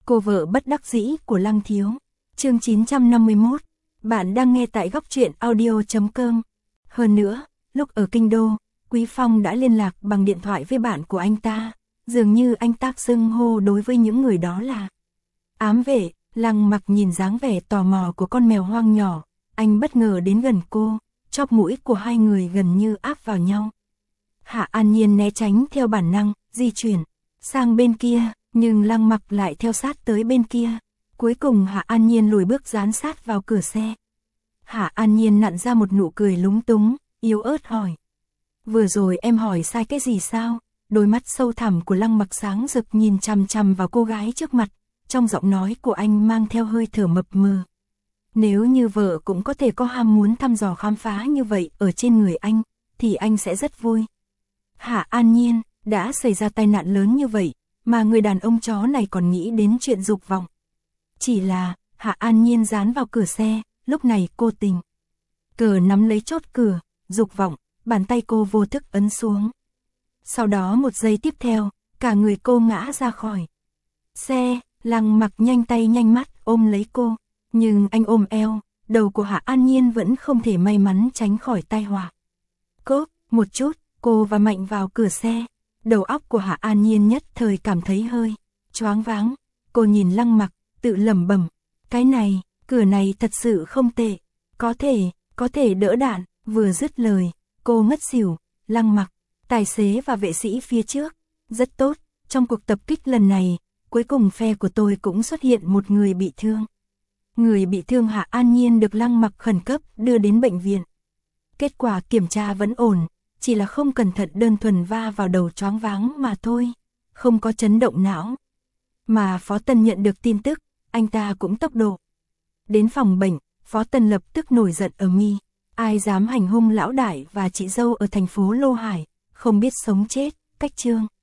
Cô vợ bất đắc dĩ của Lăng Thiếu. Chương 951. Bạn đang nghe tại góc truyện audio.com. Hơn nữa, lúc ở Kinh Đô, Quý Phong đã liên lạc bằng điện thoại với bạn của anh ta. Dường như anh ta xưng hô đối với những người đó là ám vệ. Lăng Mặc nhìn dáng vẻ tò mò của con mèo hoang nhỏ, anh bất ngờ đến gần cô, chóp mũi của hai người gần như áp vào nhau. Hạ An Nhiên né tránh theo bản năng, di chuyển sang bên kia, nhưng Lăng Mặc lại theo sát tới bên kia. Cuối cùng Hạ An Nhiên lùi bước dán sát vào cửa xe. Hạ An Nhiên nặn ra một nụ cười lúng túng, yếu ớt hỏi: "Vừa rồi em hỏi sai cái gì sao?" Đôi mắt sâu thẳm của Lăng Mặc sáng rực nhìn chằm chằm vào cô gái trước mặt, trong giọng nói của anh mang theo hơi thở mập mờ. Nếu như vợ cũng có thể có ham muốn thăm dò khám phá như vậy ở trên người anh, thì anh sẽ rất vui. Hạ An Nhiên, đã xảy ra tai nạn lớn như vậy, mà người đàn ông chó này còn nghĩ đến chuyện dục vọng. Chỉ là, Hạ An Nhiên dán vào cửa xe, lúc này cô tình cờ nắm lấy chốt cửa, dục vọng, bàn tay cô vô thức ấn xuống. Sau đó một giây tiếp theo, cả người cô ngã ra khỏi xe. Lăng Mặc nhanh tay nhanh mắt ôm lấy cô, nhưng anh ôm eo, đầu của Hạ An Nhiên vẫn không thể may mắn tránh khỏi tai họa. Cốp, một chút, cô và mạnh vào cửa xe. Đầu óc của Hạ An Nhiên nhất thời cảm thấy hơi choáng váng. Cô nhìn Lăng Mặc, tự lẩm bẩm, cái này, cửa này thật sự không tệ, có thể đỡ đạn. Vừa dứt lời, cô ngất xỉu. Lăng Mặc, tài xế và vệ sĩ phía trước, rất tốt, trong cuộc tập kích lần này, cuối cùng phe của tôi cũng xuất hiện một người bị thương. Người bị thương Hạ An Nhiên được Lăng Mặc khẩn cấp đưa đến bệnh viện. Kết quả kiểm tra vẫn ổn, chỉ là không cẩn thận đơn thuần va vào đầu choáng váng mà thôi, không có chấn động não. Mà Phó Tân nhận được tin tức, anh ta cũng tốc độ đến phòng bệnh. Phó Tân lập tức nổi giận ở mi, ai dám hành hung lão đại và chị dâu ở thành phố Lô Hải, không biết sống chết. Cách chương